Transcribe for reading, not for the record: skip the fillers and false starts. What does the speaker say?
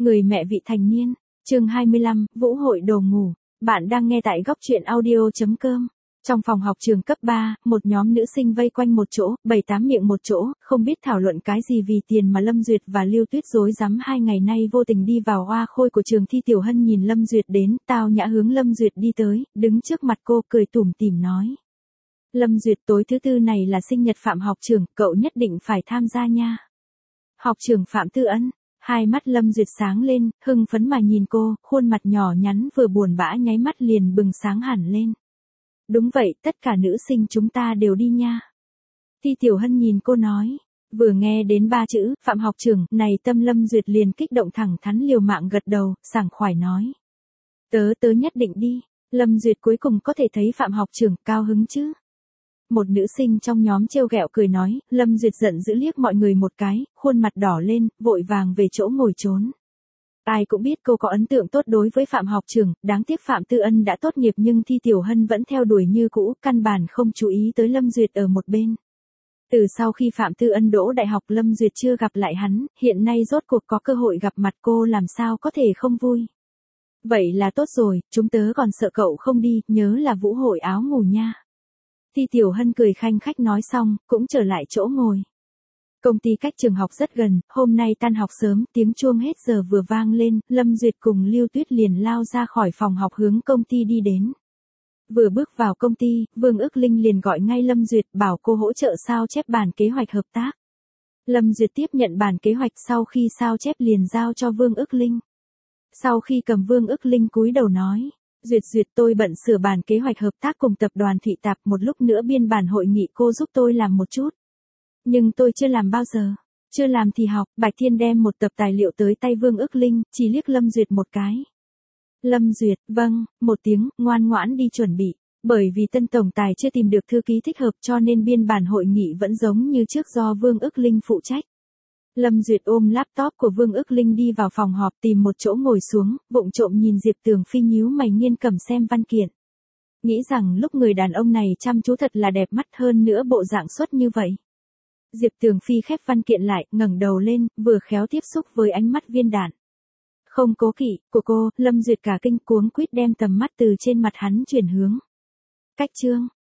Người mẹ vị thành niên, chương 25, Vũ hội đồ ngủ. Bạn đang nghe tại góc truyện audio.com. Trong phòng học trường cấp 3, một nhóm nữ sinh vây quanh một chỗ, 7-8 miệng một chỗ, không biết thảo luận cái gì vì tiền mà Lâm Duyệt và Lưu Tuyết rối rắm 2 ngày nay vô tình đi vào hoa khôi của trường thi. Tiểu Hân nhìn Lâm Duyệt đến, tao nhã hướng Lâm Duyệt đi tới, đứng trước mặt cô cười tủm tỉm nói. Lâm Duyệt, tối thứ tư này là sinh nhật Phạm học trưởng, cậu nhất định phải tham gia nha. Học trưởng Phạm Tư Ân. Hai mắt Lâm Duyệt sáng lên, hưng phấn mà nhìn cô, khuôn mặt nhỏ nhắn vừa buồn bã nháy mắt liền bừng sáng hẳn lên. Đúng vậy, tất cả nữ sinh chúng ta đều đi nha. Thi Tiểu Hân nhìn cô nói. Vừa nghe đến 3 chữ, Phạm học trưởng, này tâm Lâm Duyệt liền kích động thẳng thắn liều mạng gật đầu, sảng khoái nói. Tớ nhất định đi. Lâm Duyệt cuối cùng có thể thấy Phạm học trưởng, cao hứng chứ. Một nữ sinh trong nhóm trêu ghẹo cười nói, Lâm Duyệt giận dữ liếc mọi người một cái, khuôn mặt đỏ lên, vội vàng về chỗ ngồi trốn. Ai cũng biết cô có ấn tượng tốt đối với Phạm học trưởng, đáng tiếc Phạm Tư Ân đã tốt nghiệp nhưng Thi Tiểu Hân vẫn theo đuổi như cũ, căn bản không chú ý tới Lâm Duyệt ở một bên. Từ sau khi Phạm Tư Ân đỗ đại học Lâm Duyệt chưa gặp lại hắn, hiện nay rốt cuộc có cơ hội gặp mặt cô làm sao có thể không vui. Vậy là tốt rồi, chúng tớ còn sợ cậu không đi, nhớ là vũ hội áo ngủ nha. Thi Tiểu Hân cười khanh khách nói xong, cũng trở lại chỗ ngồi. Công ty cách trường học rất gần, hôm nay tan học sớm, tiếng chuông hết giờ vừa vang lên, Lâm Duyệt cùng Lưu Tuyết liền lao ra khỏi phòng học hướng công ty đi đến. Vừa bước vào công ty, Vương Ước Linh liền gọi ngay Lâm Duyệt bảo cô hỗ trợ sao chép bản kế hoạch hợp tác. Lâm Duyệt tiếp nhận bản kế hoạch sau khi sao chép liền giao cho Vương Ước Linh. Sau khi cầm Vương Ước Linh cúi đầu nói. Duyệt tôi bận sửa bản kế hoạch hợp tác cùng tập đoàn Thụy Tạp, một lúc nữa biên bản hội nghị cô giúp tôi làm một chút. Nhưng tôi chưa làm bao giờ. Chưa làm thì học. Bạch Thiên đem một tập tài liệu tới tay Vương Ước Linh, chỉ liếc Lâm Duyệt một cái. Lâm Duyệt, vâng, một tiếng, ngoan ngoãn đi chuẩn bị. Bởi vì tân tổng tài chưa tìm được thư ký thích hợp cho nên biên bản hội nghị vẫn giống như trước do Vương Ước Linh phụ trách. Lâm Duyệt ôm laptop của Vương Ước Linh đi vào phòng họp tìm một chỗ ngồi xuống, vụng trộm nhìn Diệp Tường Phi nhíu mày nghiên cầm xem văn kiện. Nghĩ rằng lúc người đàn ông này chăm chú thật là đẹp mắt hơn nữa bộ dạng xuất như vậy. Diệp Tường Phi khép văn kiện lại, ngẩng đầu lên, vừa khéo tiếp xúc với ánh mắt viên đạn. Không cố kỵ, của cô, Lâm Duyệt cả kinh cuống quýt đem tầm mắt từ trên mặt hắn chuyển hướng. Cách chương.